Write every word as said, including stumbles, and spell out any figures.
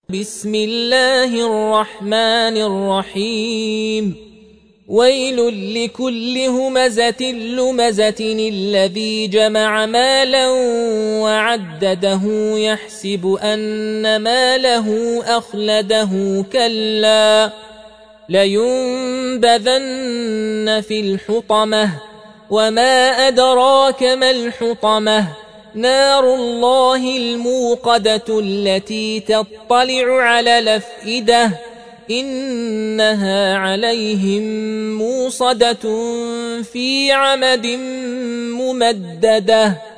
بسم الله الرحمن الرحيم ويل لكل همزة لمزة الذي جمع مالا وعدده يحسب أن ماله أخلده كلا لينبذن في الحطمة وما أدراك ما الحطمة نار الله الموقدة التي تطلع على الأفئدة إنها عليهم موصدة في عمد ممددة.